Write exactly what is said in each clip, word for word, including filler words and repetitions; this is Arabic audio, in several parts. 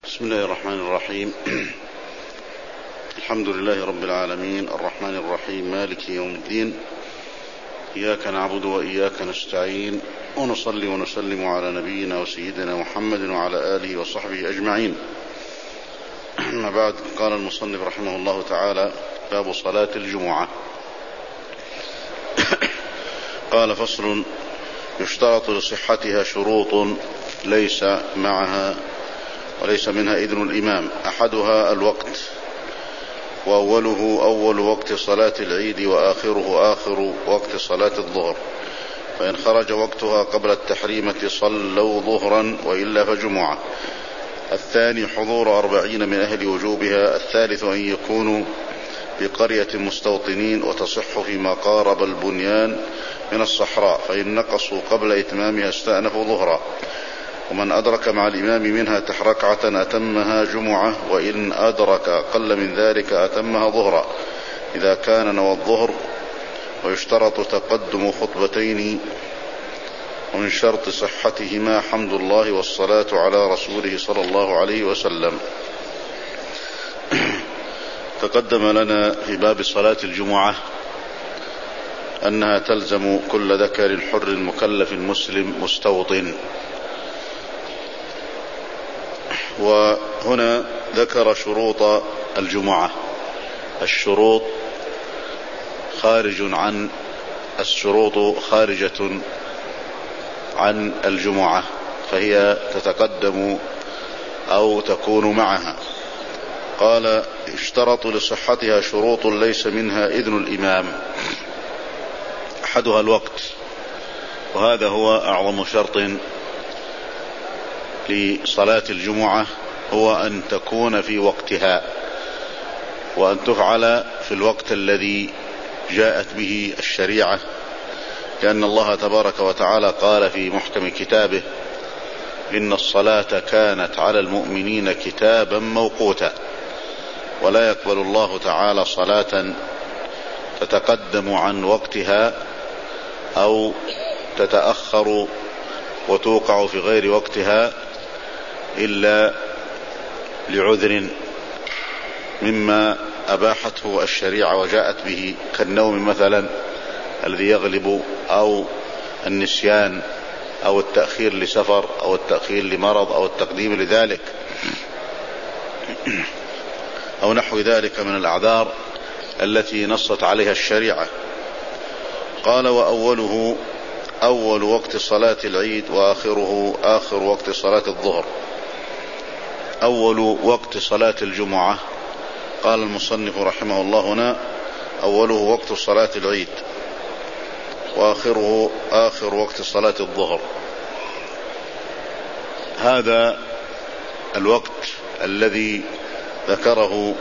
بسم الله الرحمن الرحيم. الحمد لله رب العالمين الرحمن الرحيم مالك يوم الدين، إياك نعبد وإياك نستعين، ونصلي ونسلم على نبينا وسيدنا محمد وعلى آله وصحبه أجمعين. أما بعد، قال المصنف رحمه الله تعالى: باب صلاة الجمعة. قال: فصل: يشترط لصحتها شروط ليس معها وليس منها إذن الإمام. أحدها الوقت، وأوله أول وقت صلاة العيد، وآخره آخر وقت صلاة الظهر، فإن خرج وقتها قبل التحريمة صلوا ظهرا، وإلا فجمعة. الثاني حضور أربعين من أهل وجوبها. الثالث أن يكونوا بقرية مستوطنين، وتصح فيما قارب البنيان من الصحراء، فإن نقصوا قبل إتمامها استأنفوا ظهرا. ومن أدرك مع الإمام منها ركعة أتمها جمعة، وإن أدرك أقل من ذلك أتمها ظهرا إذا كان نوى الظهر. ويشترط تقدم خطبتين، ومن شرط صحتهما حمد الله والصلاة على رسوله صلى الله عليه وسلم. تقدم لنا في باب صلاة الجمعة أنها تلزم كل ذكر حر مكلف مسلم مستوطن. وهنا ذكر شروط الجمعة. الشروط خارج عن الشروط خارجة عن الجمعة، فهي تتقدم أو تكون معها. قال: اشترط لصحتها شروط ليس منها إذن الإمام. أحدها الوقت، وهذا هو أعظم شرط لصلاة الجمعة، هو أن تكون في وقتها، وأن تفعل في الوقت الذي جاءت به الشريعة، لأن الله تبارك وتعالى قال في محكم كتابه: إن الصلاة كانت على المؤمنين كتابا موقوتا. ولا يقبل الله تعالى صلاة تتقدم عن وقتها أو تتأخر وتوقع في غير وقتها إلا لعذر مما أباحته الشريعة وجاءت به، كالنوم مثلا الذي يغلب، أو النسيان، أو التأخير لسفر، أو التأخير لمرض، أو التقديم لذلك، أو نحو ذلك من الأعذار التي نصت عليها الشريعة. قال: وأوله أول وقت صلاة العيد، وآخره آخر وقت صلاة الظهر. أول وقت صلاة الجمعة، قال المصنف رحمه الله هنا: أوله وقت صلاة العيد، وآخره آخر وقت صلاة الظهر. هذا الوقت الذي ذكره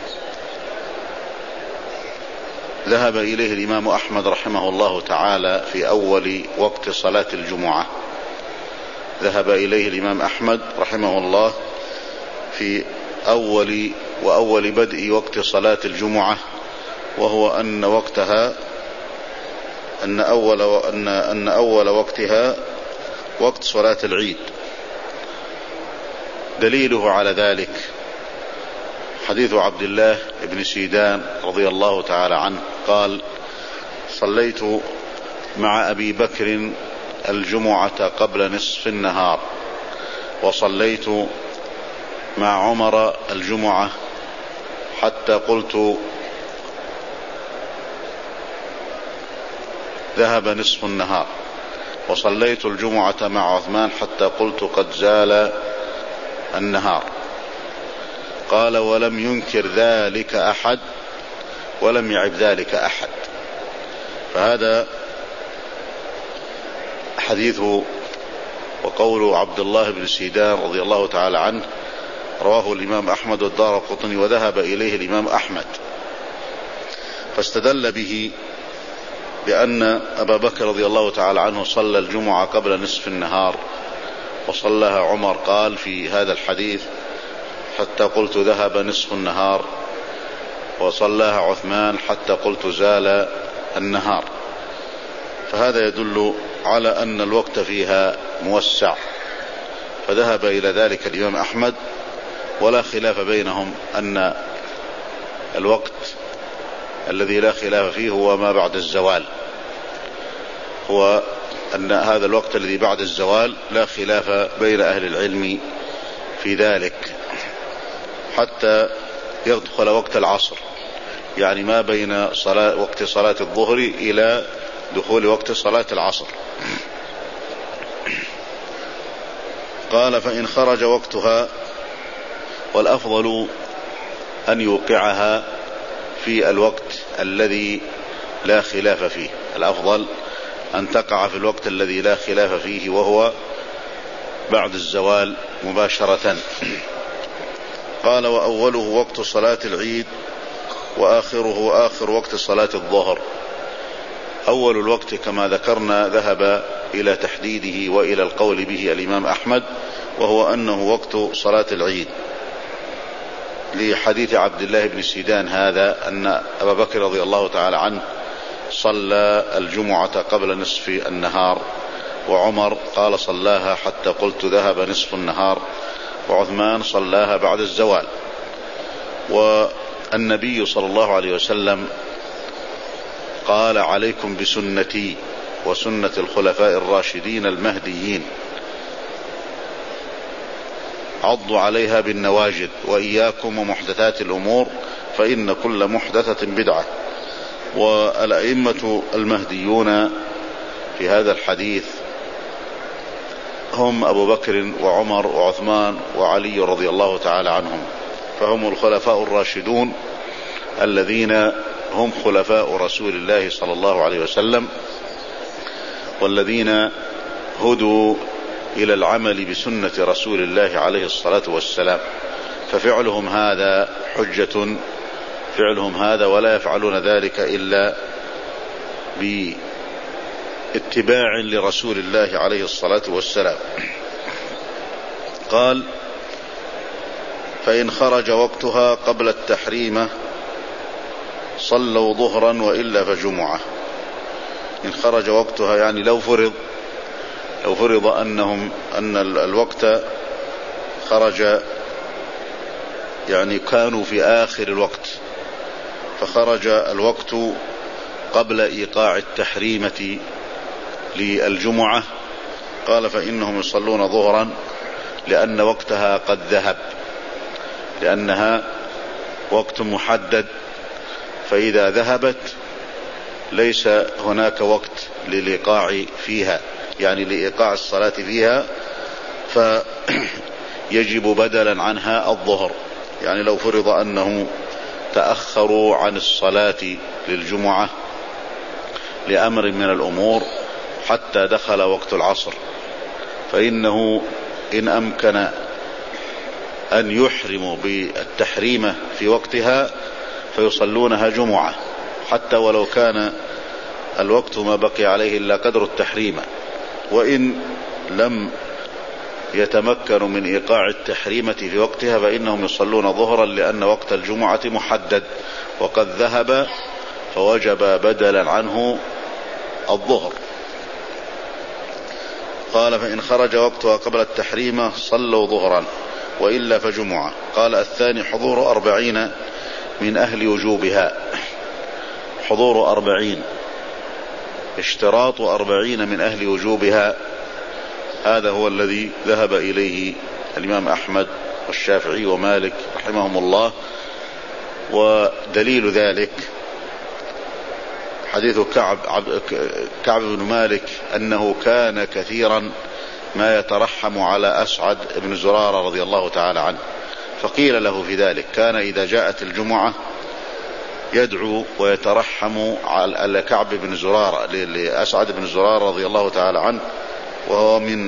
ذهب إليه الإمام أحمد رحمه الله تعالى في أول وقت صلاة الجمعة. ذهب إليه الإمام أحمد رحمه الله في أول وأول بدء وقت صلاة الجمعة، وهو أن وقتها أن أول أن أن أول وقتها وقت صلاة العيد. دليله على ذلك حديث عبد الله بن سيدان رضي الله تعالى عنه قال: صليت مع أبي بكر الجمعة قبل نصف النهار، وصليت مع عمر الجمعة حتى قلت ذهب نصف النهار، وصليت الجمعة مع عثمان حتى قلت قد زال النهار. قال: ولم ينكر ذلك أحد، ولم يعب ذلك أحد. فهذا حديث وقول عبد الله بن سيدان رضي الله تعالى عنه رواه الإمام أحمد والدارقطني، وذهب إليه الإمام أحمد، فاستدل به بأن أبا بكر رضي الله تعالى عنه صلى الجمعة قبل نصف النهار، وصلىها عمر قال في هذا الحديث حتى قلت ذهب نصف النهار، وصلىها عثمان حتى قلت زال النهار. فهذا يدل على أن الوقت فيها موسع، فذهب إلى ذلك الإمام أحمد ولا خلاف بينهم أن الوقت الذي لا خلاف فيه هو ما بعد الزوال، هو أن هذا الوقت الذي بعد الزوال لا خلاف بين أهل العلم في ذلك حتى يدخل وقت العصر، يعني ما بين صلاة وقت صلاة الظهر إلى دخول وقت صلاة العصر. قال فإن خرج وقتها، والأفضل أن يوقعها في الوقت الذي لا خلاف فيه، الأفضل أن تقع في الوقت الذي لا خلاف فيه وهو بعد الزوال مباشرة. قال وأوله وقت صلاة العيد وآخره آخر وقت صلاة الظهر. أول الوقت كما ذكرنا ذهب إلى تحديده وإلى القول به الإمام أحمد، وهو أنه وقت صلاة العيد، لحديث عبد الله بن سيدان هذا أن أبا بكر رضي الله تعالى عنه صلى الجمعة قبل نصف النهار، وعمر قال صلاها حتى قلت ذهب نصف النهار، وعثمان صلاها بعد الزوال. والنبي صلى الله عليه وسلم قال عليكم بسنتي وسنة الخلفاء الراشدين المهديين، عضوا عليها بالنواجذ، وإياكم ومحدثات الأمور فإن كل محدثة بدعة. والأئمة المهديون في هذا الحديث هم أبو بكر وعمر وعثمان وعلي رضي الله تعالى عنهم، فهم الخلفاء الراشدون الذين هم خلفاء رسول الله صلى الله عليه وسلم، والذين هدوا إلى العمل بسنة رسول الله عليه الصلاة والسلام، ففعلهم هذا حجة، فعلهم هذا ولا يفعلون ذلك إلا باتباع لرسول الله عليه الصلاة والسلام. قال فإن خرج وقتها قبل التحريم صلوا ظهرا وإلا فجمعة. إن خرج وقتها يعني لو فرض لو فرض أنهم أن الوقت خرج، يعني كانوا في آخر الوقت فخرج الوقت قبل إيقاع التحريمة للجمعة، قال فإنهم يصلون ظهرا لأن وقتها قد ذهب، لأنها وقت محدد، فإذا ذهبت ليس هناك وقت للإيقاع فيها، يعني لإيقاع الصلاة فيها، فيجب بدلا عنها الظهر. يعني لو فرض أنه تأخروا عن الصلاة للجمعة لأمر من الأمور حتى دخل وقت العصر، فإنه إن أمكن أن يحرموا بالتحريمة في وقتها فيصلونها جمعة، حتى ولو كان الوقت ما بقي عليه إلا قدر التحريمة. وإن لم يتمكنوا من إيقاع التحريمة في وقتها فإنهم يصلون ظهرا، لأن وقت الجمعة محدد وقد ذهب، فوجب بدلا عنه الظهر. قال فإن خرج وقتها قبل التحريم صلوا ظهرا وإلا فجمعة. قال الثاني حضور أربعين من أهل وجوبها. حضور أربعين، اشتراط أربعين من أهل وجوبها، هذا هو الذي ذهب إليه الإمام أحمد والشافعي ومالك رحمهم الله. ودليل ذلك حديث كعب, كعب بن مالك أنه كان كثيرا ما يترحم على أسعد بن زرارة رضي الله تعالى عنه، فقيل له في ذلك كان إذا جاءت الجمعة يدعو ويترحم على كعب بن زرارة لأسعد بن زرارة رضي الله تعالى عنه، وهو من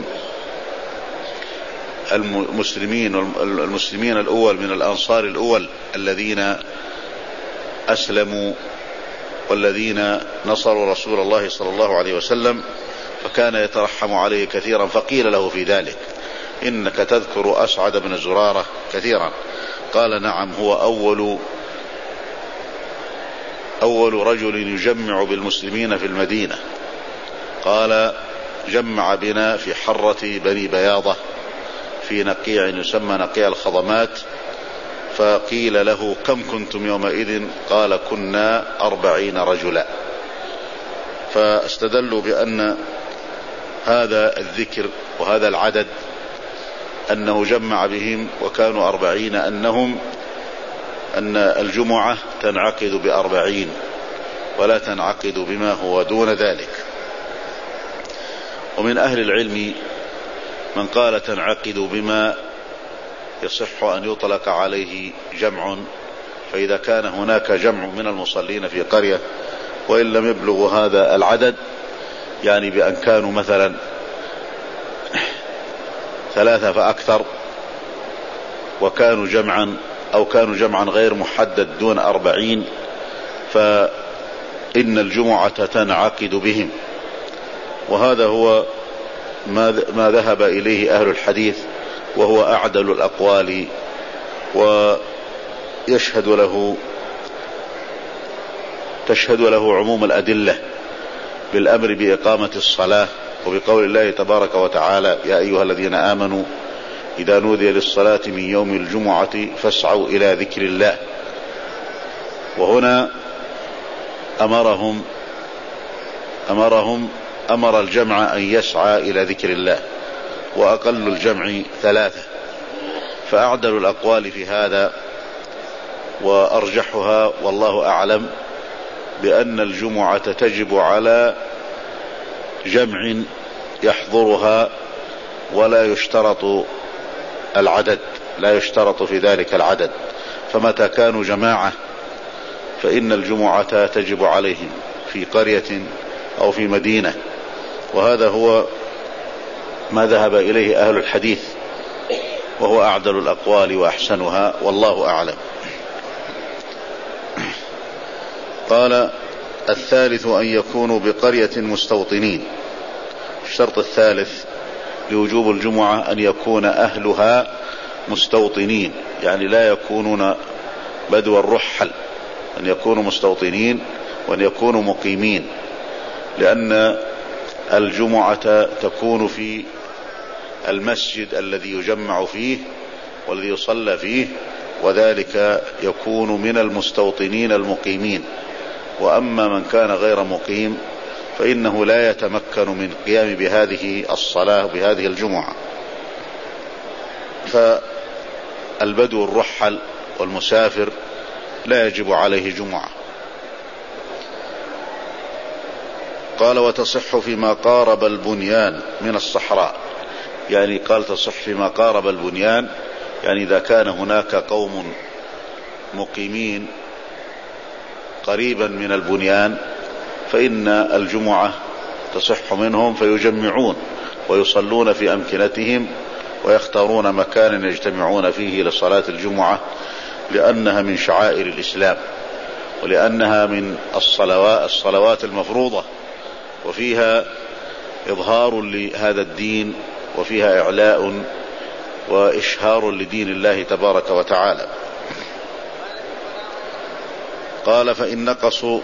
المسلمين المسلمين الأول من الأنصار الأول الذين أسلموا والذين نصروا رسول الله صلى الله عليه وسلم، فكان يترحم عليه كثيرا. فقيل له في ذلك إنك تذكر أسعد بن زرارة كثيرا، قال نعم، هو أول أول رجل يجمع بالمسلمين في المدينة. قال جمع بنا في حرة بني بياضة في نقيع يسمى نقيع الخضمات، فقيل له كم كنتم يومئذ؟ قال كنا أربعين رجلا. فاستدلوا بأن هذا الذكر وهذا العدد أنه جمع بهم وكانوا أربعين، أنهم أن الجمعة تنعقد بأربعين ولا تنعقد بما هو دون ذلك. ومن أهل العلم من قال تنعقد بما يصح أن يطلق عليه جمع، فإذا كان هناك جمع من المصلين في قرية وإن لم يبلغوا هذا العدد، يعني بأن كانوا مثلا ثلاثة فأكثر وكانوا جمعا أو كانوا جمعا غير محدد دون أربعين، فإن الجمعة تنعقد بهم. وهذا هو ما ذهب إليه أهل الحديث، وهو أعدل الأقوال، ويشهد له تشهد له عموم الأدلة بالأمر بإقامة الصلاة، وبقول الله تبارك وتعالى: يا أيها الذين آمنوا إذا نودي للصلاة من يوم الجمعة فاسعوا إلى ذكر الله. وهنا أمرهم أمرهم أمر الجمع أن يسعى إلى ذكر الله، وأقل الجمع ثلاثة. فأعدل الأقوال في هذا وأرجحها والله أعلم بأن الجمعة تجب على جمع يحضرها، ولا يشترط العدد، لا يشترط في ذلك العدد. فمتى كانوا جماعة فإن الجمعة تجب عليهم في قرية أو في مدينة. وهذا هو ما ذهب إليه أهل الحديث، وهو أعدل الأقوال وأحسنها والله أعلم. قال: الثالث أن يكونوا بقرية مستوطنين. الشرط الثالث لوجوب الجمعة أن يكون أهلها مستوطنين، يعني لا يكونون بدو الرحل، أن يكونوا مستوطنين وأن يكونوا مقيمين، لأن الجمعة تكون في المسجد الذي يجمع فيه والذي يصلى فيه، وذلك يكون من المستوطنين المقيمين. وأما من كان غير مقيم فإنه لا يتمكن من قيام بهذه الصلاة بهذه الجمعة. فالبدو الرحل والمسافر لا يجب عليه جمعة. قال: وتصح فيما قارب البنيان من الصحراء. يعني قال تصح فيما قارب البنيان، يعني إذا كان هناك قوم مقيمين قريبا من البنيان فإن الجمعة تصح منهم، فيجمعون ويصلون في أمكنتهم ويختارون مكانا يجتمعون فيه لصلاة الجمعة، لأنها من شعائر الإسلام، ولأنها من الصلوات, الصلوات المفروضة، وفيها إظهار لهذا الدين، وفيها إعلاء وإشهار لدين الله تبارك وتعالى. قال: فإن نقصوا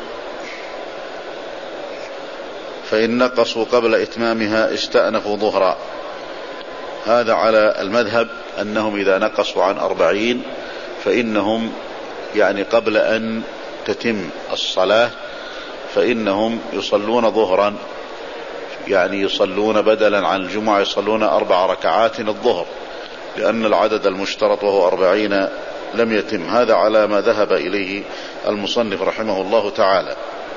فإن نقصوا قبل إتمامها استأنفوا ظهرا. هذا على المذهب أنهم إذا نقصوا عن أربعين فإنهم يعني قبل أن تتم الصلاة فإنهم يصلون ظهرا، يعني يصلون بدلا عن الجمعة يصلون أربع ركعات الظهر، لأن العدد المشترط وهو أربعين لم يتم. هذا على ما ذهب إليه المصنف رحمه الله تعالى.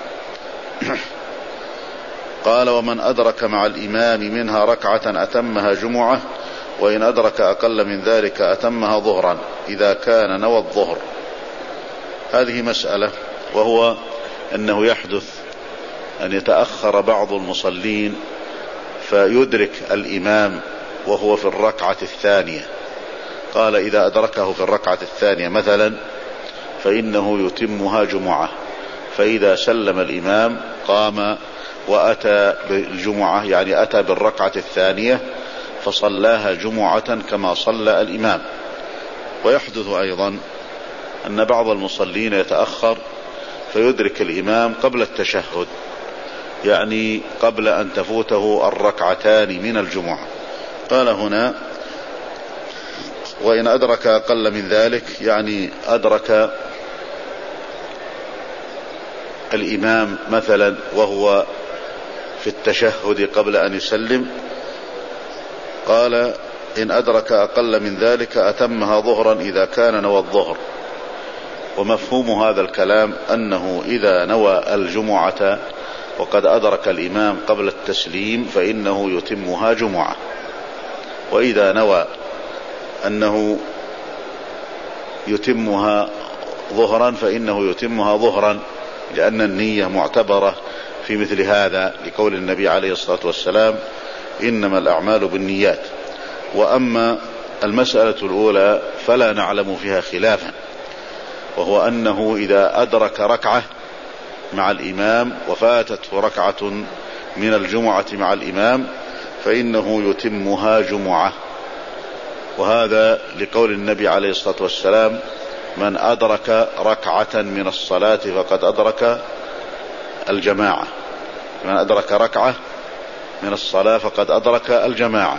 قال: ومن أدرك مع الإمام منها ركعة أتمها جمعة، وإن أدرك أقل من ذلك أتمها ظهرا إذا كان نوى الظهر. هذه مسألة، وهو أنه يحدث أن يتأخر بعض المصلين فيدرك الإمام وهو في الركعة الثانية. قال: إذا أدركه في الركعة الثانية مثلا فإنه يتمها جمعة، فإذا سلم الإمام قام وأتى بالجمعة، يعني أتى بالركعة الثانية فصلاها جمعة كما صلى الإمام. ويحدث أيضا أن بعض المصلين يتأخر فيدرك الإمام قبل التشهد، يعني قبل أن تفوته الركعتان من الجمعة. قال هنا: وإن أدرك أقل من ذلك يعني أدرك الإمام مثلا وهو في التشهد قبل أن يسلم، قال إن أدرك أقل من ذلك أتمها ظهرا إذا كان نوى الظهر. ومفهوم هذا الكلام أنه إذا نوى الجمعة وقد أدرك الإمام قبل التسليم فإنه يتمها جمعة، وإذا نوى أنه يتمها ظهرا فإنه يتمها ظهرا، لأن النية معتبرة في مثل هذا، لقول النبي عليه الصلاة والسلام إنما الأعمال بالنيات. وأما المسألة الأولى فلا نعلم فيها خلافا، وهو أنه إذا أدرك ركعة مع الإمام وفاتته ركعة من الجمعة مع الإمام فإنه يتمها جمعة، وهذا لقول النبي عليه الصلاة والسلام من أدرك ركعة من الصلاة فقد أدرك الجماعة، من أدرك ركعة من الصلاة فقد أدرك الجماعة.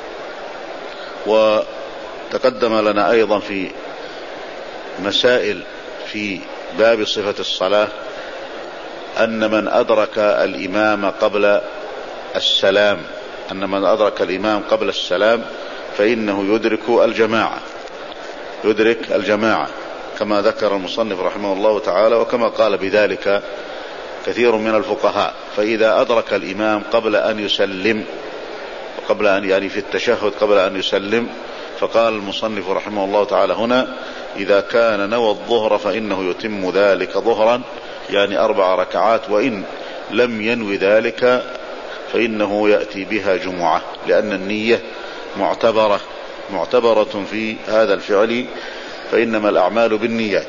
وتقدم لنا أيضا في مسائل في باب صفة الصلاة أن من أدرك الإمام قبل السلام أن من أدرك الإمام قبل السلام فإنه يدرك الجماعة يدرك الجماعة كما ذكر المصنف رحمه الله تعالى، وكما قال بذلك كثير من الفقهاء. فإذا أدرك الإمام قبل أن يسلم قبل أن يعني في التشهد قبل أن يسلم، فقال المصنف رحمه الله تعالى هنا إذا كان نوى الظهر فإنه يتم ذلك ظهرا، يعني أربع ركعات، وإن لم ينوي ذلك فإنه يأتي بها جمعة، لأن النية معتبرة معتبرة في هذا الفعل، فإنما الأعمال بالنيات.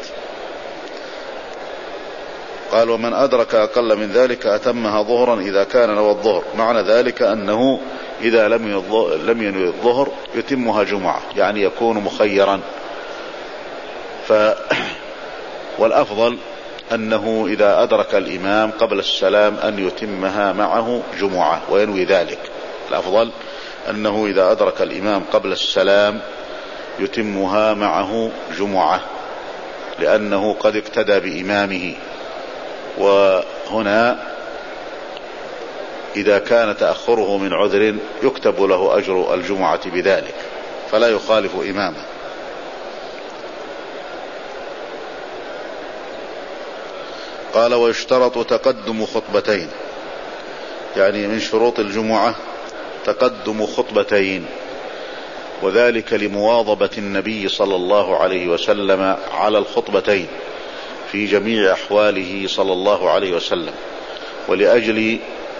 قال ومن أدرك أقل من ذلك أتمها ظهرا إذا كان نوى الظهر، معنى ذلك أنه إذا لم ينوي الظهر يتمها جمعة، يعني يكون مخيرا. ف والأفضل أنه إذا أدرك الإمام قبل السلام أن يتمها معه جمعة وينوي ذلك. الأفضل أنه إذا أدرك الإمام قبل السلام يتمها معه جمعة، لأنه قد اقتدى بإمامه. وهنا إذا كان تأخره من عذر يكتب له أجر الجمعة بذلك، فلا يخالف إمامه. قال ويشترط تقدم خطبتين، يعني من شروط الجمعة تقدم خطبتين، وذلك لمواظبة النبي صلى الله عليه وسلم على الخطبتين في جميع أحواله صلى الله عليه وسلم. ولأجل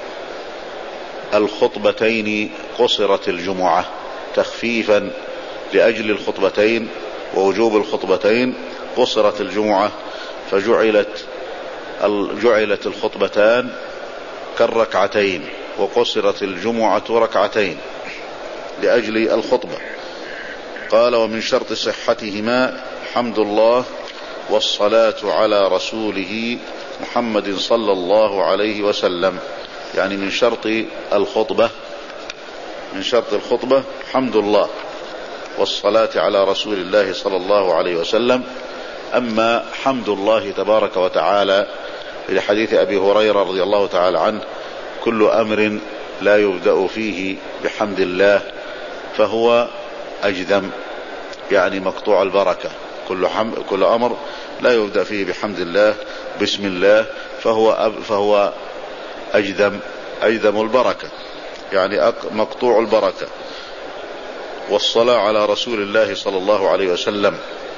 الخطبتين قصرت الجمعة تخفيفا، لأجل الخطبتين ووجوب الخطبتين قصرت الجمعة، فجعلت جعلت الخطبتان كالركعتين، وقصرت الجمعة ركعتين لأجل الخطبة. قال ومن شرط صحتهما حمد الله والصلاة على رسوله محمد صلى الله عليه وسلم، يعني من شرط الخطبة من شرط الخطبة حمد الله والصلاة على رسول الله صلى الله عليه وسلم. أما حمد الله تبارك وتعالى في حديث أبي هريرة رضي الله تعالى عنه كل أمر لا يبدأ فيه بحمد الله فهو أجذم، يعني مقطوع البركة. كل, حم... كل أمر لا يبدأ فيه بحمد الله بسم الله فهو, أب... فهو أجذم أجذم البركة، يعني مقطوع البركة. والصلاة على رسول الله صلى الله عليه وسلم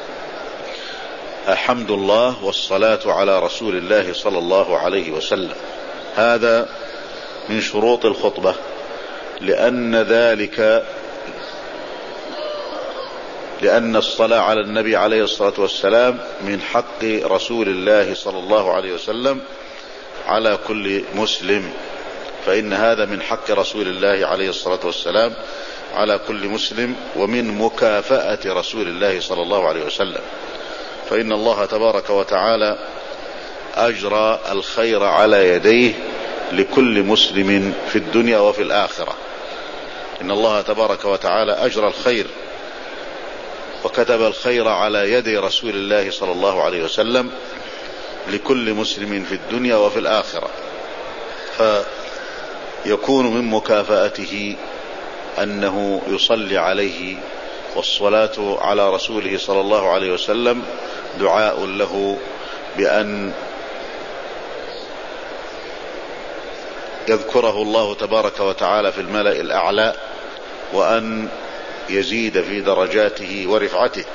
حمد الله والصلاة على رسول الله صلى الله عليه وسلم، هذا من شروط الخطبة، لأن ذلك لأن الصلاة على النبي عليه الصلاة والسلام من حق رسول الله صلى الله عليه وسلم على كل مسلم، فإن هذا من حق رسول الله عليه الصلاة والسلام على كل مسلم، ومن مكافأة رسول الله صلى الله عليه وسلم. فإن الله تبارك وتعالى أجرى الخير على يديه لكل مسلم في الدنيا وفي الآخرة. إن الله تبارك وتعالى أجرى الخير وكتب الخير على يد رسول الله صلى الله عليه وسلم لكل مسلم في الدنيا وفي الآخرة، فيكون من مكافأته أنه يصلي عليه، والصلاة على رسوله صلى الله عليه وسلم دعاء له بأن يذكره الله تبارك وتعالى في الملأ الأعلى، وأن يزيد في درجاته ورفعته.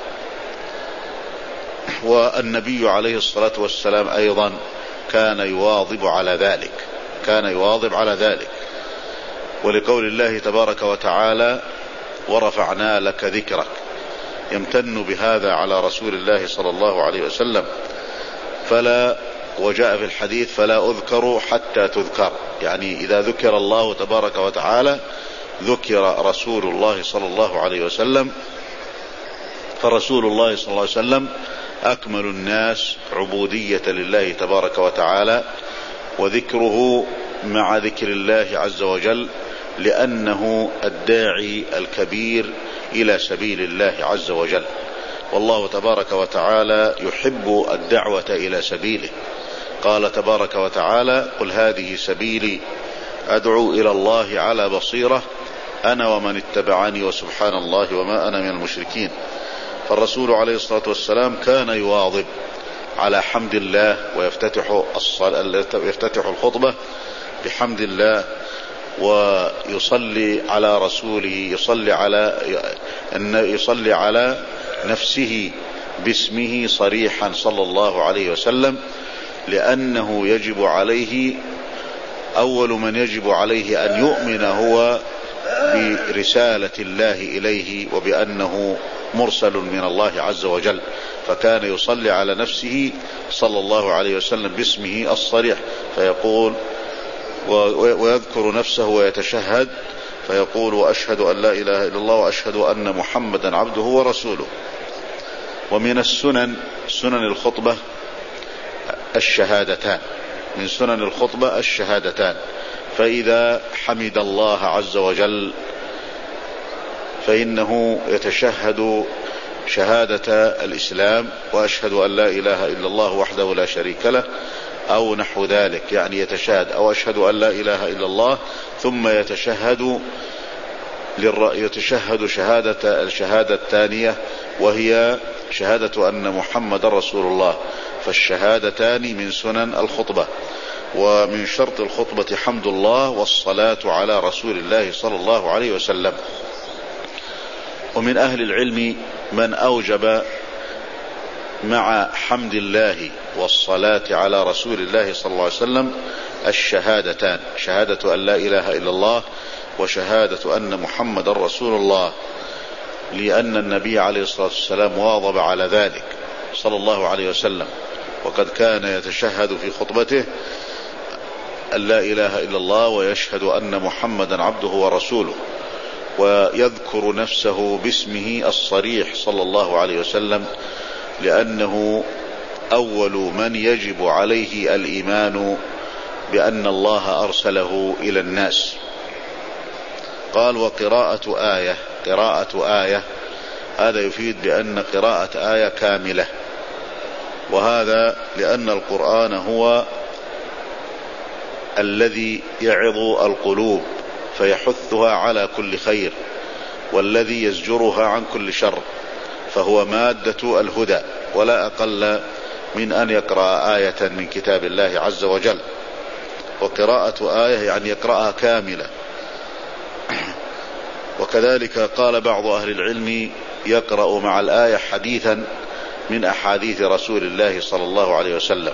والنبي عليه الصلاة والسلام أيضا كان يواظب على ذلك، كان يواظب على ذلك، ولقول الله تبارك وتعالى ورفعنا لك ذكرك، يمتن بهذا على رسول الله صلى الله عليه وسلم. فلا وجاء في الحديث فلا أذكر حتى تذكر، يعني إذا ذكر الله تبارك وتعالى ذكر رسول الله صلى الله عليه وسلم، فرسول الله صلى الله عليه وسلم أكمل الناس عبودية لله تبارك وتعالى، وذكره مع ذكر الله عز وجل، لأنه الداعي الكبير إلى سبيل الله عز وجل، والله تبارك وتعالى يحب الدعوة إلى سبيله. قال تبارك وتعالى قل هذه سبيلي أدعو إلى الله على بصيرة أنا ومن اتبعني وسبحان الله وما أنا من المشركين. فالرسول عليه الصلاة والسلام كان يواظب على حمد الله، ويفتتح يفتتح الخطبة بحمد الله، ويصلي على رسوله، يصلي على يصلي على نفسه باسمه صريحا صلى الله عليه وسلم، لأنه يجب عليه، أول من يجب عليه أن يؤمن هو برسالة الله إليه وبأنه مرسل من الله عز وجل. فكان يصلي على نفسه صلى الله عليه وسلم باسمه الصريح، فيقول ويذكر نفسه ويتشهد فيقول وأشهد أن لا إله إلا الله وأشهد أن محمدا عبده ورسوله. ومن السنن سنن الخطبة الشهادتان، من سنن الخطبة الشهادتان. فإذا حمد الله عز وجل فإنه يتشهد شهادة الإسلام، وأشهد أن لا إله إلا الله وحده لا شريك له، أو نحو ذلك، يعني يتشهد أو أشهد أن لا إله إلا الله، ثم يتشهد يتشهد شهادة الشهادة الثانية وهي شهادة أن محمد رسول الله. فالشهادتان من سنن الخطبة. ومن شرط الخطبة حمد الله والصلاة على رسول الله صلى الله عليه وسلم. ومن أهل العلم من أوجب مع حمد الله والصلاة على رسول الله صلى الله عليه وسلم الشهادتان، شهادة أن لا إله إلا الله وشهادة أن محمد رسول الله، لأن النبي عليه الصلاة والسلام واظب على ذلك صلى الله عليه وسلم، وقد كان يتشهد في خطبته أن لا إله إلا الله ويشهد أن محمدا عبده ورسوله، ويذكر نفسه باسمه الصريح صلى الله عليه وسلم، لأنه أول من يجب عليه الإيمان بأن الله أرسله إلى الناس. قال وقراءة آية، قراءة آية هذا يفيد بأن قراءة آية كاملة، وهذا لأن القرآن هو الذي يعظ القلوب فيحثها على كل خير، والذي يزجرها عن كل شر، فهو مادة الهدى، ولا أقل من أن يقرأ آية من كتاب الله عز وجل. وقراءة آية يعني يقرأها كاملة. وكذلك قال بعض أهل العلم يقرأ مع الآية حديثا من أحاديث رسول الله صلى الله عليه وسلم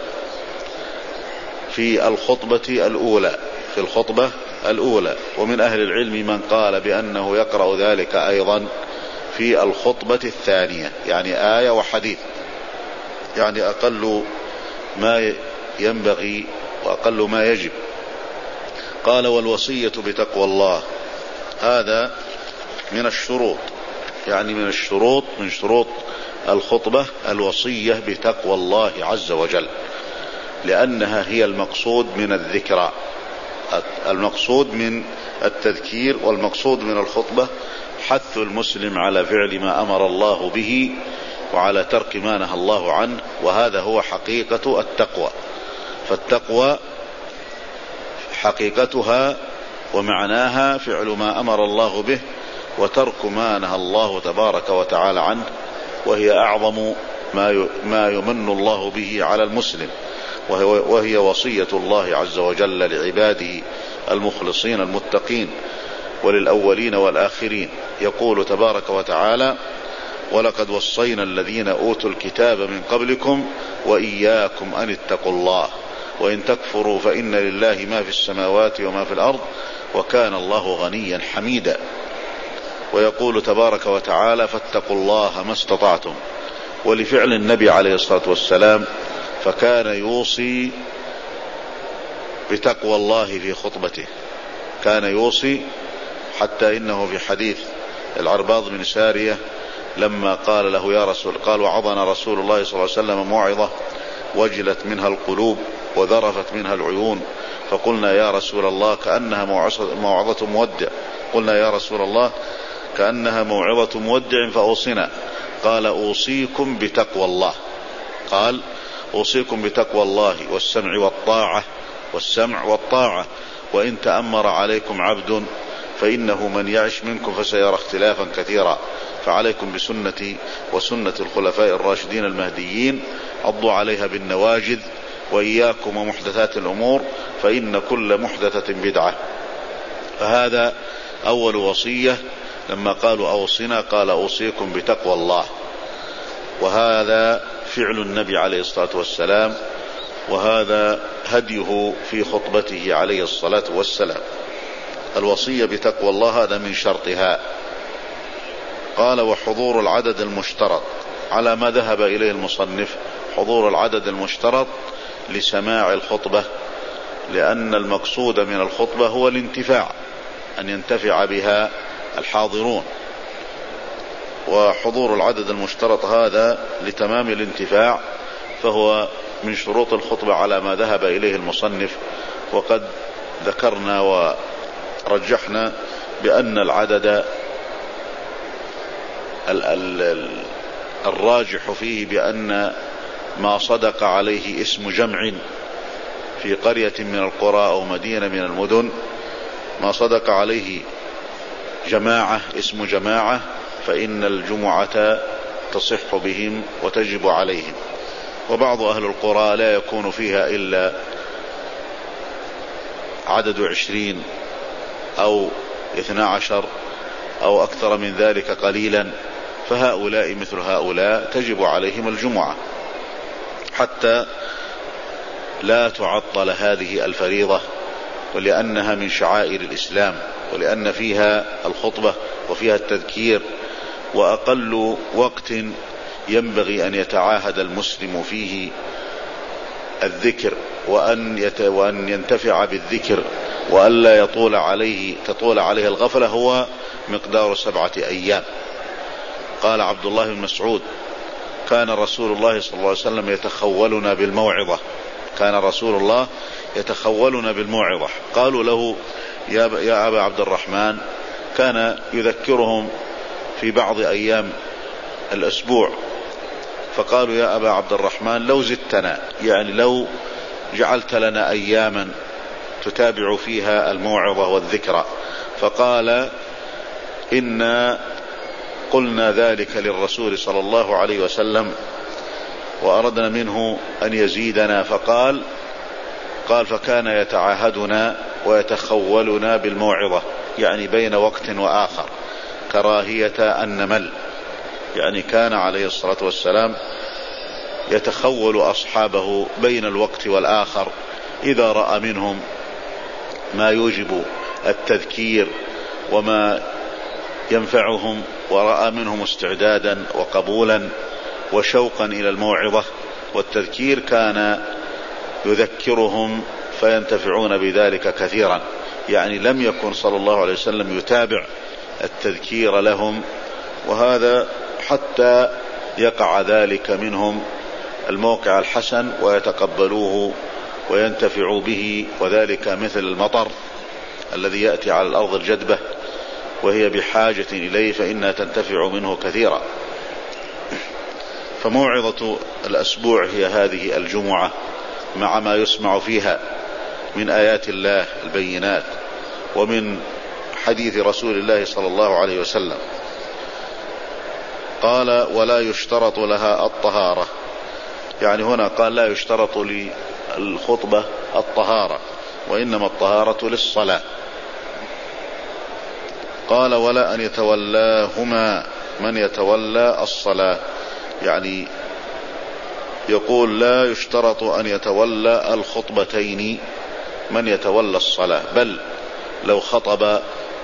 في الخطبة الأولى، في الخطبة الأولى. ومن أهل العلم من قال بأنه يقرأ ذلك أيضا في الخطبة الثانية، يعني آية وحديث، يعني أقل ما ينبغي وأقل ما يجب. قال والوصية بتقوى الله، هذا من الشروط، يعني من الشروط من شروط الخطبة الوصية بتقوى الله عز وجل، لأنها هي المقصود من الذكرى، المقصود من التذكير والمقصود من الخطبة حث المسلم على فعل ما أمر الله به وعلى ترك ما نهى الله عنه، وهذا هو حقيقة التقوى. فالتقوى حقيقتها ومعناها فعل ما أمر الله به وترك ما نهى الله تبارك وتعالى عنه، وهي أعظم ما يمن الله به على المسلم، وهي وصية الله عز وجل لعباده المخلصين المتقين وللأولين والآخرين. يقول تبارك وتعالى: ولقد وصينا الذين أوتوا الكتاب من قبلكم وإياكم أن اتقوا الله وإن تكفروا فإن لله ما في السماوات وما في الأرض وكان الله غنيا حميدا. ويقول تبارك وتعالى: فاتقوا الله ما استطعتم. ولفعل النبي عليه الصلاة والسلام فكان يوصي بتقوى الله في خطبته، كان يوصي حتى إنه في حديث العرباض بن سارية لما قال له يا رسول قال وعظنا رسول الله صلى الله عليه وسلم موعظة وجلت منها القلوب وذرفت منها العيون، فقلنا يا رسول الله كأنها موعظة مودع قلنا يا رسول الله كأنها موعظة مودع فأوصنا. قال أوصيكم بتقوى الله قال أوصيكم بتقوى الله والسمع والطاعة والسمع والطاعة وإن تأمر عليكم عبد فإنه من يعش منكم فسيرى اختلافا كثيرا، فعليكم بسنتي وسنة الخلفاء الراشدين المهديين عضوا عليها بالنواجذ وإياكم ومحدثات الأمور فإن كل محدثة بدعة. فهذا أول وصية لما قالوا أوصنا قال أوصيكم بتقوى الله، وهذا فعل النبي عليه الصلاة والسلام، وهذا هديه في خطبته عليه الصلاة والسلام. الوصية بتقوى الله هذا من شرطها. قال وحضور العدد المشترط على ما ذهب إليه المصنف، حضور العدد المشترط لسماع الخطبة، لأن المقصود من الخطبة هو الانتفاع، أن ينتفع بها الحاضرون، وحضور العدد المشترط هذا لتمام الانتفاع فهو من شروط الخطبة على ما ذهب إليه المصنف. وقد ذكرنا ورجحنا بأن العدد الراجح فيه بأن ما صدق عليه اسم جمع في قرية من القرى أو مدينة من المدن، ما صدق عليه جماعة اسم جماعة فإن الجمعة تصح بهم وتجب عليهم. وبعض أهل القرى لا يكون فيها إلا عدد عشرين أو اثنى عشر أو أكثر من ذلك قليلا، فهؤلاء مثل هؤلاء تجب عليهم الجمعة حتى لا تعطل هذه الفريضة، ولأنها من شعائر الإسلام، ولأن فيها الخطبة وفيها التذكير. وأقل وقت ينبغي أن يتعاهد المسلم فيه الذكر وأن, يت... وأن ينتفع بالذكر وألا يطول عليه تطول عليه الغفلة هو مقدار سبعة أيام. قال عبد الله بن مسعود كان رسول الله صلى الله عليه وسلم يتخولنا بالموعظة كان رسول الله يتخولنا بالموعظة قالوا له يا, يا أبا عبد الرحمن كان يذكرهم في بعض أيام الأسبوع، فقالوا يا أبا عبد الرحمن لو زدتنا، يعني لو جعلت لنا أياما تتابع فيها الموعظة والذكرى. فقال إنا قلنا ذلك للرسول صلى الله عليه وسلم وأردنا منه أن يزيدنا، فقال قال فكان يتعاهدنا ويتخولنا بالموعظة، يعني بين وقت وآخر كراهية أن نمل، يعني كان عليه الصلاة والسلام يتخول أصحابه بين الوقت والآخر إذا رأى منهم ما يوجب التذكير وما ينفعهم، ورأى منهم استعدادا وقبولا وشوقا إلى الموعظة والتذكير كان يذكرهم فينتفعون بذلك كثيرا. يعني لم يكن صلى الله عليه وسلم يتابع التذكير لهم، وهذا حتى يقع ذلك منهم الموقع الحسن ويتقبلوه وينتفع به، وذلك مثل المطر الذي يأتي على الأرض الجدبة وهي بحاجة إليه فإنها تنتفع منه كثيرا. فموعظة الأسبوع هي هذه الجمعة مع ما يسمع فيها من آيات الله البينات ومن حديث رسول الله صلى الله عليه وسلم. قال ولا يشترط لها الطهارة، يعني هنا قال لا يشترط للخطبة الطهارة، وإنما الطهارة للصلاة. قال ولا أن يتولاهما من يتولى الصلاة، يعني يقول لا يشترط أن يتولى الخطبتين من يتولى الصلاة، بل لو خطب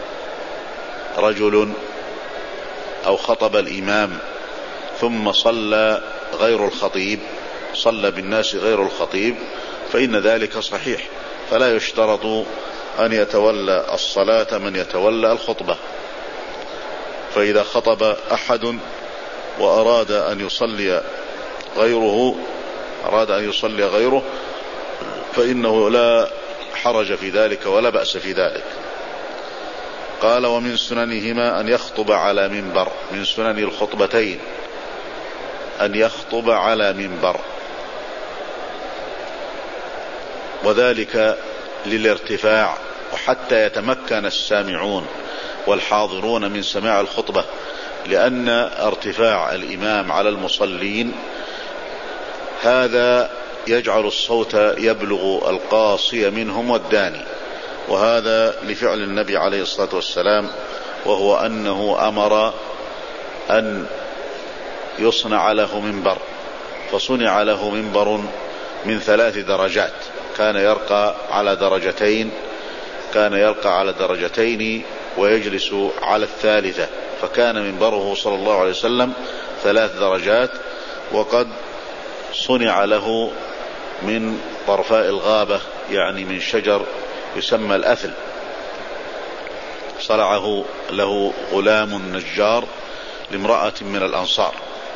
رجل أو خطب الإمام ثم صلى غير الخطيب، صلى بالناس غير الخطيب، فإن ذلك صحيح، فلا يشترط أن يتولى الصلاة من يتولى الخطبة. فإذا خطب أحد وأراد أن يصلي غيره أراد أن يصلي غيره فإنه لا حرج في ذلك ولا بأس في ذلك. قال ومن سننهما أن يخطب على منبر، من سنن الخطبتين أن يخطب على منبر، وذلك للارتفاع وحتى يتمكن السامعون والحاضرون من سماع الخطبة، لأن ارتفاع الإمام على المصلين هذا يجعل الصوت يبلغ القاصي منهم والداني، وهذا لفعل النبي عليه الصلاة والسلام، وهو أنه أمر أن يصنع له منبر، فصنع له منبر من ثلاث درجات، كان يرقى على درجتين كان يرقى على درجتين ويجلس على الثالثة، فكان منبره صلى الله عليه وسلم ثلاث درجات. وقد صنع له من طرفاء الغابة، يعني من شجر يسمى الأثل، صنعه له غلام نجار لامرأة من الأنصار.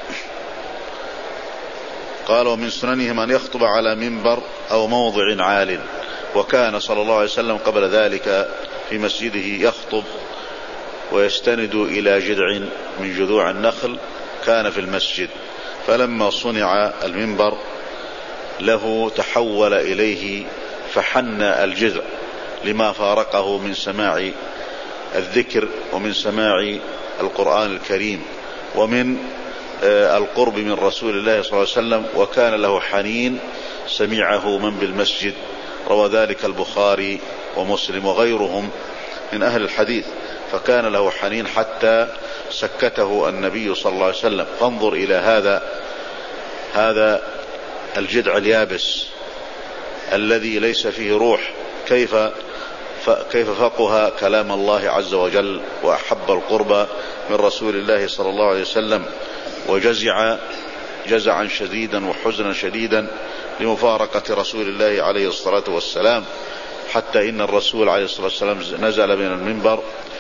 قال ومن سننهم أن يخطب على منبر أو موضع عال، وكان صلى الله عليه وسلم قبل ذلك في مسجده يخطب ويستند إلى جذع من جذوع النخل كان في المسجد، فلما صنع المنبر له تحول إليه فحن الجذع لما فارقه من سماع الذكر ومن سماع القرآن الكريم ومن القرب من رسول الله صلى الله عليه وسلم، وكان له حنين سمعه من بالمسجد. روى ذلك البخاري ومسلم وغيرهم من أهل الحديث، فكان له حنين حتى سكته النبي صلى الله عليه وسلم. فانظر إلى هذا هذا الجذع اليابس الذي ليس فيه روح، كيف كيف فقه كلام الله عز وجل وأحب القرب من رسول الله صلى الله عليه وسلم، وجزع جزعا شديدا وحزنا شديدا لمفارقة رسول الله عليه الصلاة والسلام، حتى إن الرسول عليه الصلاة والسلام نزل من المنبر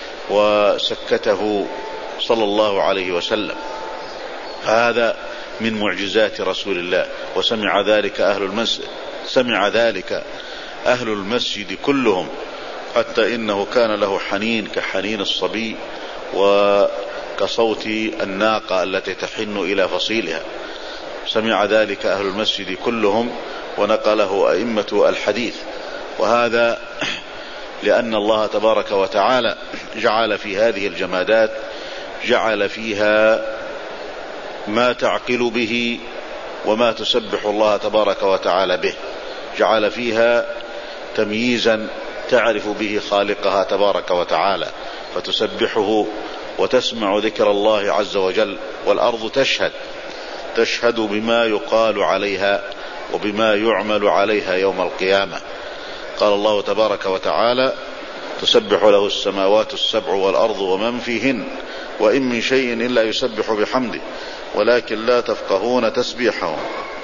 وسكته صلى الله عليه وسلم. هذا من معجزات رسول الله، وسمع ذلك أهل المسجد سمع ذلك أهل المسجد كلهم، حتى إنه كان له حنين كحنين الصبي وكصوت الناقة التي تحن إلى فصيلها. سمع ذلك أهل المسجد كلهم، ونقله أئمة الحديث. وهذا لأن الله تبارك وتعالى جعل في هذه الجمادات جعل فيها ما تعقل به وما تسبح الله تبارك وتعالى به، جعل فيها تمييزا تعرف به خالقها تبارك وتعالى فتسبحه وتسمع ذكر الله عز وجل. والأرض تشهد تشهد بما يقال عليها وبما يعمل عليها يوم القيامة. قال الله تبارك وتعالى تسبح له السماوات السبع والأرض ومن فيهن وإن من شيء إلا يسبح بحمده ولكن لا تفقهون تسبيحهم.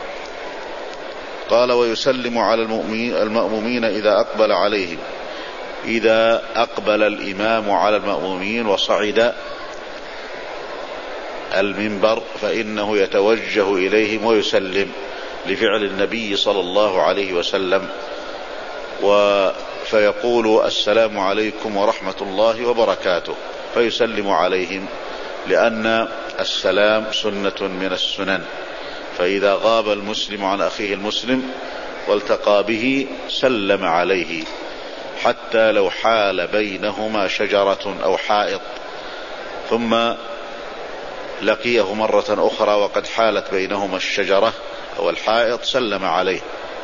قال ويسلم على المأمومين إذا أقبل عليهم، إذا أقبل الإمام على المأمومين وصعد المنبر فإنه يتوجه إليهم ويسلم، لفعل النبي صلى الله عليه وسلم، فيقول السلام عليكم ورحمة الله وبركاته، فيسلم عليهم، لأن السلام سنة من السنن. فإذا غاب المسلم عن أخيه المسلم والتقى به سلم عليه، حتى لو حال بينهما شجرة أو حائط ثم لقيه مرة أخرى وقد حالت بينهما الشجرة أو الحائط سلم عليه.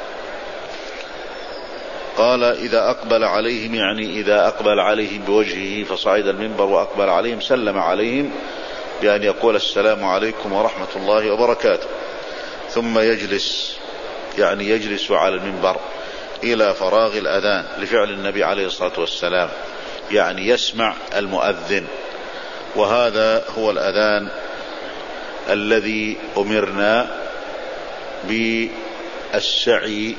قال إذا أقبل عليهم، يعني إذا أقبل عليهم بوجهه فصعد المنبر وأقبل عليهم سلم عليهم بأن يقول السلام عليكم ورحمة الله وبركاته، ثم يجلس، يعني يجلس على المنبر إلى فراغ الأذان لفعل النبي عليه الصلاة والسلام، يعني يسمع المؤذن. وهذا هو الأذان الذي أمرنا بالسعي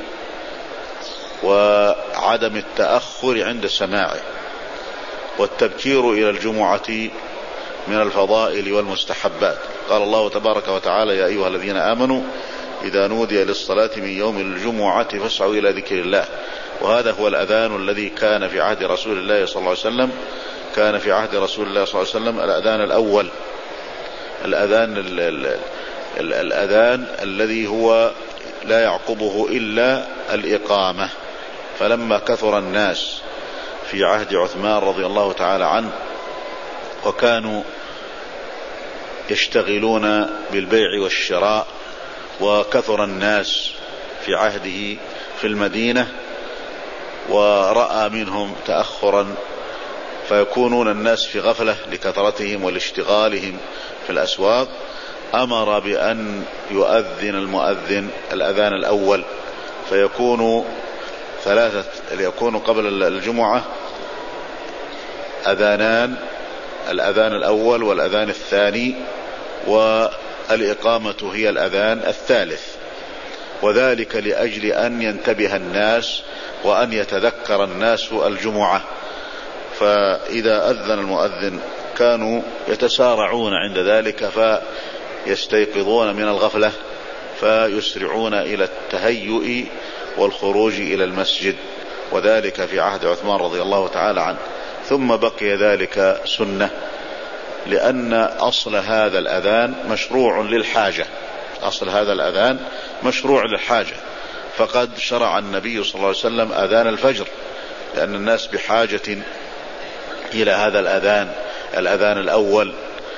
وعدم التأخر عند سماعه. والتبكير إلى الجمعة من الفضائل والمستحبات. قال الله تبارك وتعالى: يا أيها الذين آمنوا إذا نودي للصلاة من يوم الجمعة فاسعوا إلى ذكر الله. وهذا هو الأذان الذي كان في عهد رسول الله صلى الله عليه وسلم كان في عهد رسول الله صلى الله عليه وسلم الأذان الأول، الأذان ال ال ال الأذان الذي هو لا يعقبه إلا الإقامة. فلما كثر الناس في عهد عثمان رضي الله تعالى عنه وكانوا يشتغلون بالبيع والشراء، وكثر الناس في عهده في المدينة، ورأى منهم تأخرا فيكونون الناس في غفلة لكثرتهم ولاشتغالهم في الأسواق، أمر بأن يؤذن المؤذن الأذان الأول، فيكون ثلاثة ليكون قبل الجمعة أذانان، الأذان الأول والأذان الثاني، والإقامة هي الأذان الثالث. وذلك لأجل أن ينتبه الناس وأن يتذكر الناس الجمعة. فإذا أذن المؤذن كانوا يتسارعون عند ذلك فيستيقظون من الغفلة فيسرعون إلى التهيؤ والخروج إلى المسجد، وذلك في عهد عثمان رضي الله تعالى عنه. ثم بقي ذلك سنة، لأن أصل هذا الأذان مشروع للحاجة، أصل هذا الأذان مشروع للحاجة. فقد شرع النبي صلى الله عليه وسلم أذان الفجر، لأن الناس بحاجة إلى هذا الأذان، الأذان الأول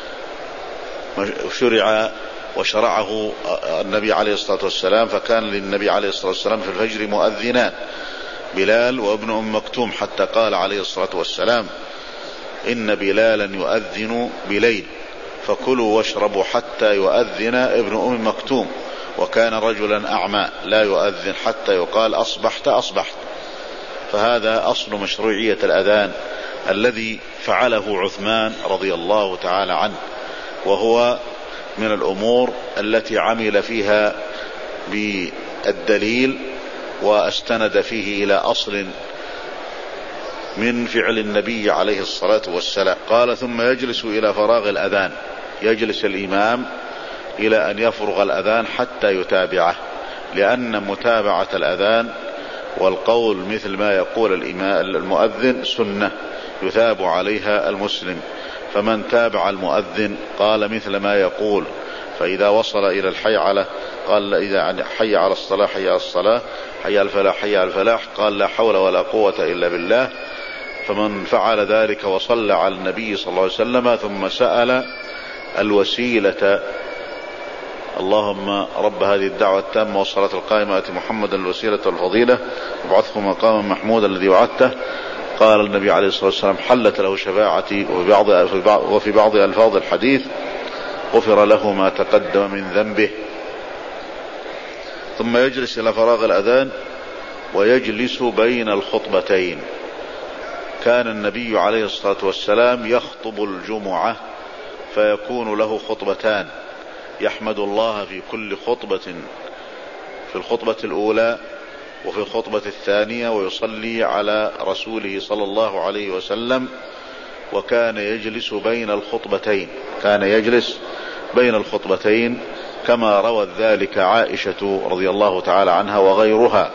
شرع وشرعه النبي عليه الصلاة والسلام. فكان للنبي عليه الصلاة والسلام في الفجر مؤذنان، بلال وابن أم مكتوم، حتى قال عليه الصلاة والسلام: إن بلالا يؤذن بليل فكلوا واشربوا حتى يؤذن ابن أم مكتوم، وكان رجلا أعمى لا يؤذن حتى يقال أصبحت أصبحت. فهذا أصل مشروعية الأذان الذي فعله عثمان رضي الله تعالى عنه، وهو من الأمور التي عمل فيها بالدليل واستند فيه إلى أصل من فعل النبي عليه الصلاة والسلام. قال: ثم يجلس إلى فراغ الأذان، يجلس الإمام إلى أن يفرغ الأذان حتى يتابعه، لأن متابعة الأذان والقول مثل ما يقول المؤذن سنة يثاب عليها المسلم. فمن تابع المؤذن قال مثل ما يقول، فإذا وصل إلى الحي على قال إذا حي على الصلاة حي على الصلاة، حي على الفلاح حي على الفلاح، قال لا حول ولا قوة إلا بالله. فمن فعل ذلك وصلى على النبي صلى الله عليه وسلم ثم سأل الوسيلة، اللهم رب هذه الدعوة التامة والصلاة القائمة آت محمدا الوسيلة والفضيلة وابعثه مقاما محمودا الذي وعدته، قال النبي عليه الصلاة والسلام: حلت له شفاعتي. وفي بعض, وفي بعض ألفاظ الحديث: غفر له ما تقدم من ذنبه. ثم يجلس إلى فراغ الأذان ويجلس بين الخطبتين. كان النبي عليه الصلاة والسلام يخطب الجمعة فيكون له خطبتان، يحمد الله في كل خطبة، في الخطبة الأولى وفي الخطبة الثانية، ويصلي على رسوله صلى الله عليه وسلم. وكان يجلس بين الخطبتين، كان يجلس بين الخطبتين كما روت ذلك عائشة رضي الله تعالى عنها وغيرها.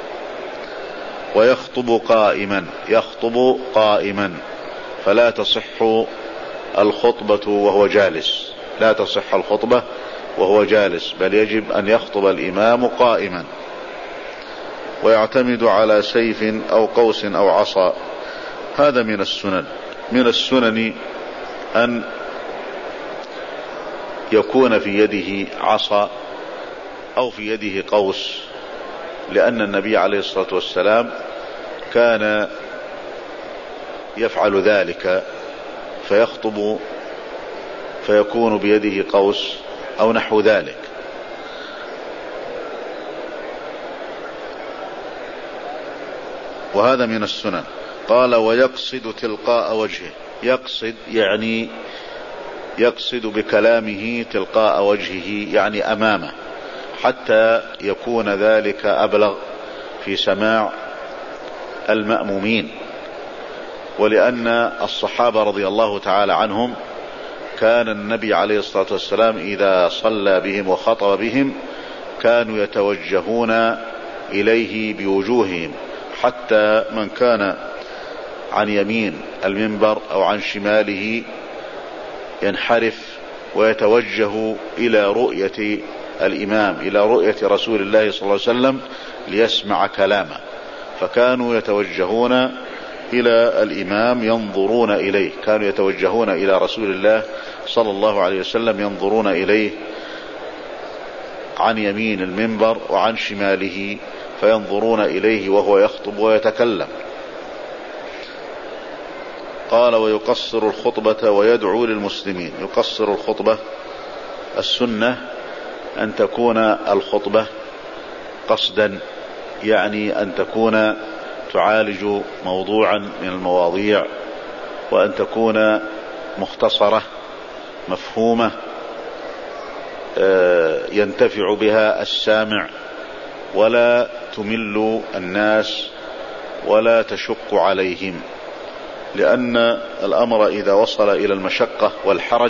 ويخطب قائما، يخطب قائما، فلا تصح الخطبة وهو جالس، لا تصح الخطبة وهو جالس، بل يجب أن يخطب الإمام قائما. ويعتمد على سيف أو قوس أو عصا، هذا من السنن. من السنن أن يكون في يده عصا أو في يده قوس، لأن النبي عليه الصلاة والسلام كان يفعل ذلك، فيخطب فيكون بيده قوس أو نحو ذلك. وهذا من السنن. قال ويقصد تلقاء وجهه، يقصد يعني يقصد بكلامه تلقاء وجهه، يعني أمامه، حتى يكون ذلك أبلغ في سماع المأمومين. ولأن الصحابة رضي الله تعالى عنهم كان النبي عليه الصلاة والسلام إذا صلى بهم وخطب بهم كانوا يتوجهون إليه بوجوههم، حتى من كان عن يمين المنبر أو عن شماله ينحرف ويتوجه إلى رؤية الإمام، إلى رؤية رسول الله صلى الله عليه وسلم ليسمع كلامه. فكانوا يتوجهون إلى الإمام ينظرون إليه، كانوا يتوجهون إلى رسول الله صلى الله عليه وسلم ينظرون إليه عن يمين المنبر وعن شماله، فينظرون إليه وهو يخطب ويتكلم. قال ويقصر الخطبة ويدعو للمسلمين. يقصر الخطبة، السنة أن تكون الخطبة قصدا، يعني أن تكون تعالج موضوعا من المواضيع، وأن تكون مختصرة مفهومة ينتفع بها السامع، ولا تمل الناس ولا تشق عليهم، لأن الأمر إذا وصل إلى المشقة والحرج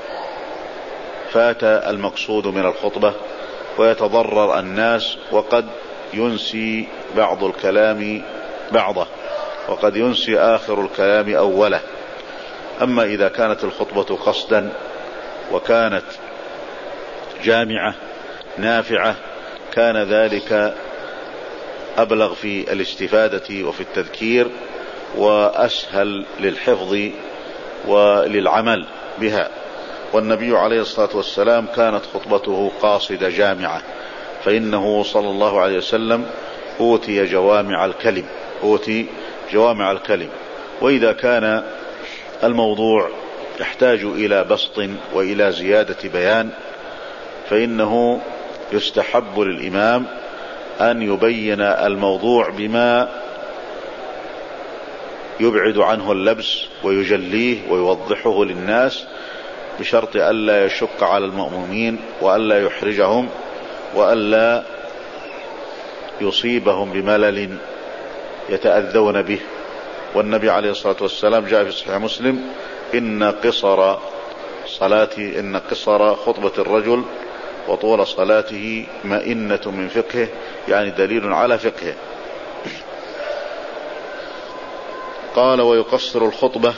فات المقصود من الخطبة ويتضرر الناس، وقد ينسي بعض الكلام بعضه، وقد ينسي آخر الكلام أوله. أما إذا كانت الخطبة قصدا وكانت جامعة نافعة كان ذلك أبلغ في الاستفادة وفي التذكير، وأسهل للحفظ وللعمل بها. والنبي عليه الصلاة والسلام كانت خطبته قاصدة جامعة، فإنه صلى الله عليه وسلم أوتي جوامع الكلم، أوتي جوامع الكلم. وإذا كان الموضوع يحتاج إلى بسط وإلى زيادة بيان فإنه يستحب للإمام أن يبين الموضوع بما يبعد عنه اللبس ويجليه ويوضحه للناس، بشرط ألا يشق على المأمومين وألا يحرجهم وألا يصيبهم بملل يتأذون به. والنبي عليه الصلاة والسلام جاء في صحيح مسلم إن قصر صلاتي إن قصر خطبة الرجل وطول صلاته مئنة من فقهه، يعني دليل على فقهه. قال ويقصر الخطبة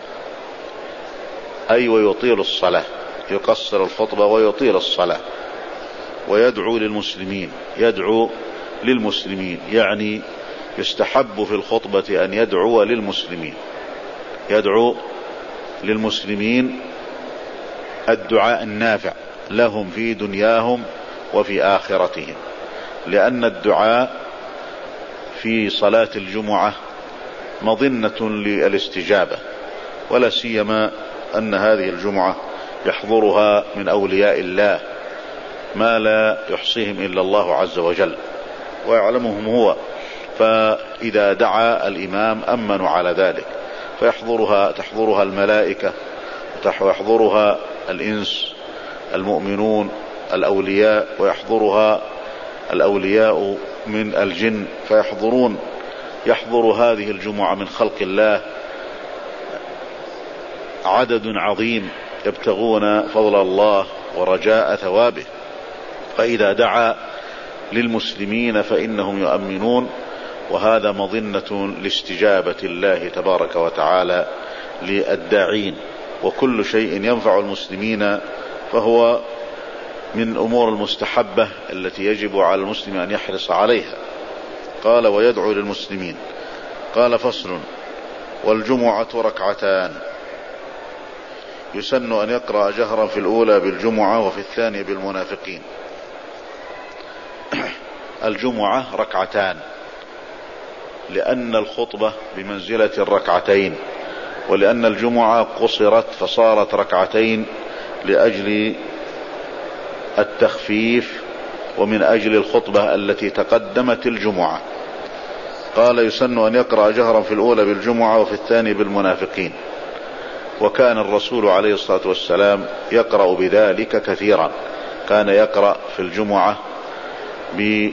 أي ويطيل الصلاة، يقصر الخطبة ويطيل الصلاة. ويدعو للمسلمين، يدعو للمسلمين يعني يستحب في الخطبة أن يدعو للمسلمين، يدعو للمسلمين الدعاء النافع لهم في دنياهم وفي آخرتهم، لأن الدعاء في صلاة الجمعة مظنة للاستجابة، ولا سيما أن هذه الجمعة يحضرها من أولياء الله ما لا يحصيهم إلا الله عز وجل ويعلمهم هو، فإذا دعا الإمام أمنوا على ذلك، فيحضرها تحضرها الملائكة ويحضرها الإنس المؤمنون الأولياء، ويحضرها الأولياء من الجن، فيحضرون يحضر هذه الجمعة من خلق الله عدد عظيم يبتغون فضل الله ورجاء ثوابه. فإذا دعا للمسلمين فإنهم يؤمنون، وهذا مظنة لاستجابة الله تبارك وتعالى للداعين. وكل شيء ينفع المسلمين فهو من الأمور المستحبة التي يجب على المسلم أن يحرص عليها. قال ويدعو للمسلمين. قال فصل: والجمعة ركعتان، يسن أن يقرأ جهرا في الأولى بالجمعة وفي الثانية بالمنافقين. الجمعة ركعتان لأن الخطبة بمنزلة الركعتين، ولأن الجمعة قصرت فصارت ركعتين لأجل التخفيف ومن أجل الخطبة التي تقدمت الجمعة. قال يسن أن يقرأ جهرا في الأولى بالجمعة وفي الثانية بالمنافقين، وكان الرسول عليه الصلاة والسلام يقرأ بذلك كثيرا. كان يقرأ في الجمعة ب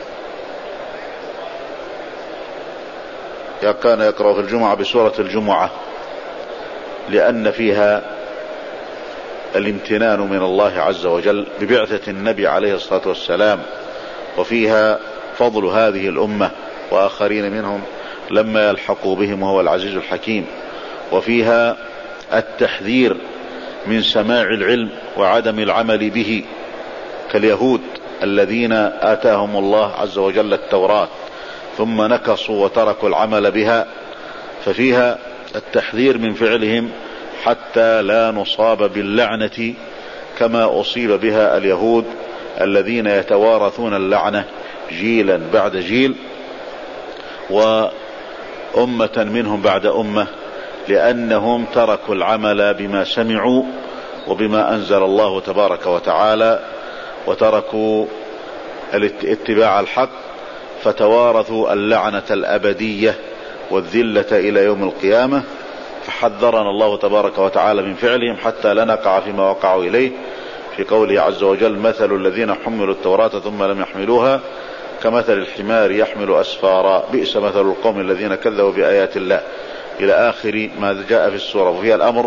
كان يقرأ في الجمعة بسورة الجمعة، لأن فيها الامتنان من الله عز وجل ببعثة النبي عليه الصلاة والسلام، وفيها فضل هذه الأمة وآخرين منهم لما يلحقوا بهم وهو العزيز الحكيم، وفيها التحذير من سماع العلم وعدم العمل به كاليهود الذين آتاهم الله عز وجل التوراة ثم نكصوا وتركوا العمل بها، ففيها التحذير من فعلهم حتى لا نصاب باللعنة كما أصيب بها اليهود الذين يتوارثون اللعنة جيلا بعد جيل وأمة منهم بعد أمة، لأنهم تركوا العمل بما سمعوا وبما أنزل الله تبارك وتعالى، وتركوا اتباع الحق، فتوارثوا اللعنة الأبدية والذلة إلى يوم القيامة. فحذرنا الله تبارك وتعالى من فعلهم حتى لا نقع فيما وقعوا إليه، في قوله عز وجل: مثل الذين حملوا التوراة ثم لم يحملوها كمثل الحمار يحمل أسفارا بئس مثل القوم الذين كذبوا بآيات الله، إلى آخر ما جاء في السورة. وفيها الأمر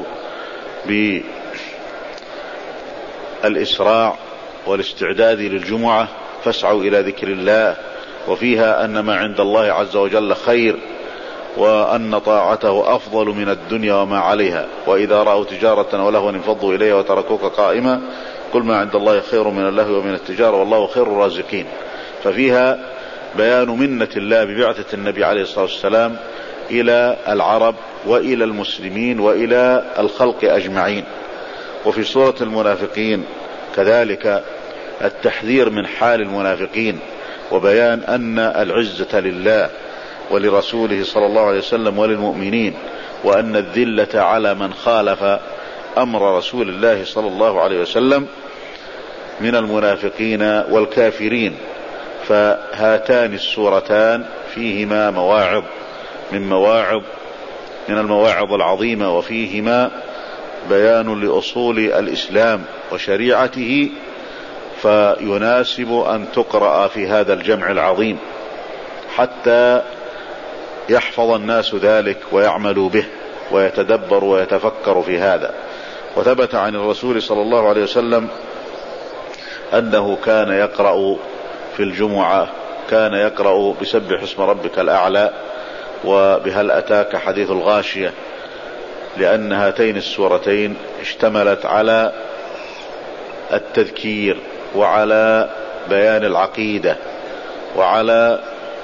بالإسراع والاستعداد للجمعة، فاسعوا إلى ذكر الله، وفيها أن ما عند الله عز وجل خير، وأن طاعته أفضل من الدنيا وما عليها، وإذا رأوا تجارة ولهوا انفضوا إليها وتركوك قائما قل ما عند الله خير من اللهو ومن التجارة والله خير الرازقين. ففيها بيان منة الله ببعثة النبي عليه الصلاة والسلام إلى العرب وإلى المسلمين وإلى الخلق أجمعين. وفي سورة المنافقين كذلك التحذير من حال المنافقين، وبيان أن العزة لله ولرسوله صلى الله عليه وسلم وللمؤمنين، وأن الذلة على من خالف أمر رسول الله صلى الله عليه وسلم من المنافقين والكافرين. فهاتان السورتان فيهما مواعظ من مواعظ من المواعظ العظيمة، وفيهما بيان لأصول الإسلام وشريعته، فيناسب أن تقرأ في هذا الجمع العظيم حتى يحفظ الناس ذلك ويعملوا به ويتدبروا ويتفكروا في هذا. وثبت عن الرسول صلى الله عليه وسلم أنه كان يقرأ في الجمعة كان يقرأ بسبح اسم ربك الأعلى وبهل أتاك حديث الغاشية، لأن هاتين السورتين اشتملت على التذكير وعلى بيان العقيدة وعلى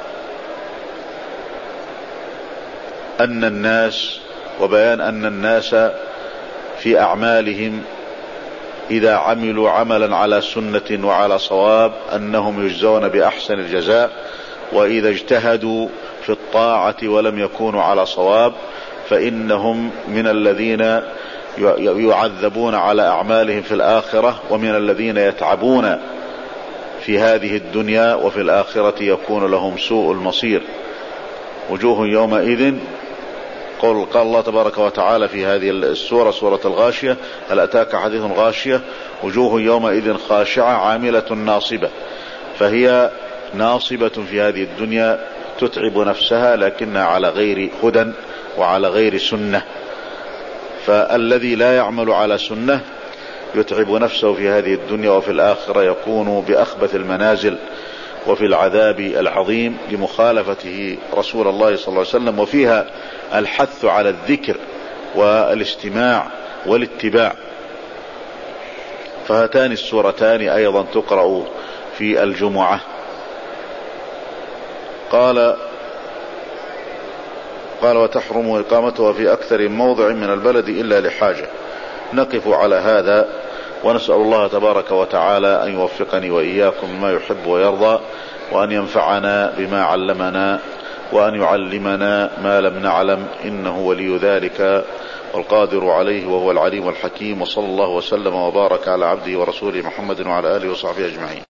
أن الناس وبيان أن الناس في أعمالهم إذا عملوا عملا على سنة وعلى صواب أنهم يجزون بأحسن الجزاء، وإذا اجتهدوا في الطاعة ولم يكونوا على صواب فإنهم من الذين يعذبون على أعمالهم في الآخرة، ومن الذين يتعبون في هذه الدنيا وفي الآخرة يكون لهم سوء المصير. وجوه يومئذ قال, قال الله تبارك وتعالى في هذه السورة سورة الغاشية: هل أتاك حديث غاشية وجوه يومئذ خاشعة عاملة ناصبة. فهي ناصبة في هذه الدنيا تتعب نفسها لكنها على غير هدى وعلى غير سنة. فالذي لا يعمل على سنة يتعب نفسه في هذه الدنيا، وفي الآخرة يكون بأخبث المنازل وفي العذاب العظيم لمخالفته رسول الله صلى الله عليه وسلم. وفيها الحث على الذكر والاستماع والاتباع. فهاتان السورتان أيضا تقرأ في الجمعة. قال قال وتحرم إقامتها في أكثر موضع من البلد إلا لحاجة. نقف على هذا ونسأل الله تبارك وتعالى أن يوفقني وإياكم ما يحب ويرضى، وأن ينفعنا بما علمنا، وأن يعلمنا ما لم نعلم، إنه ولي ذلك والقادر عليه وهو العليم الحكيم. وصلى الله وسلم وبارك على عبده ورسوله محمد وعلى آله وصحبه أجمعين.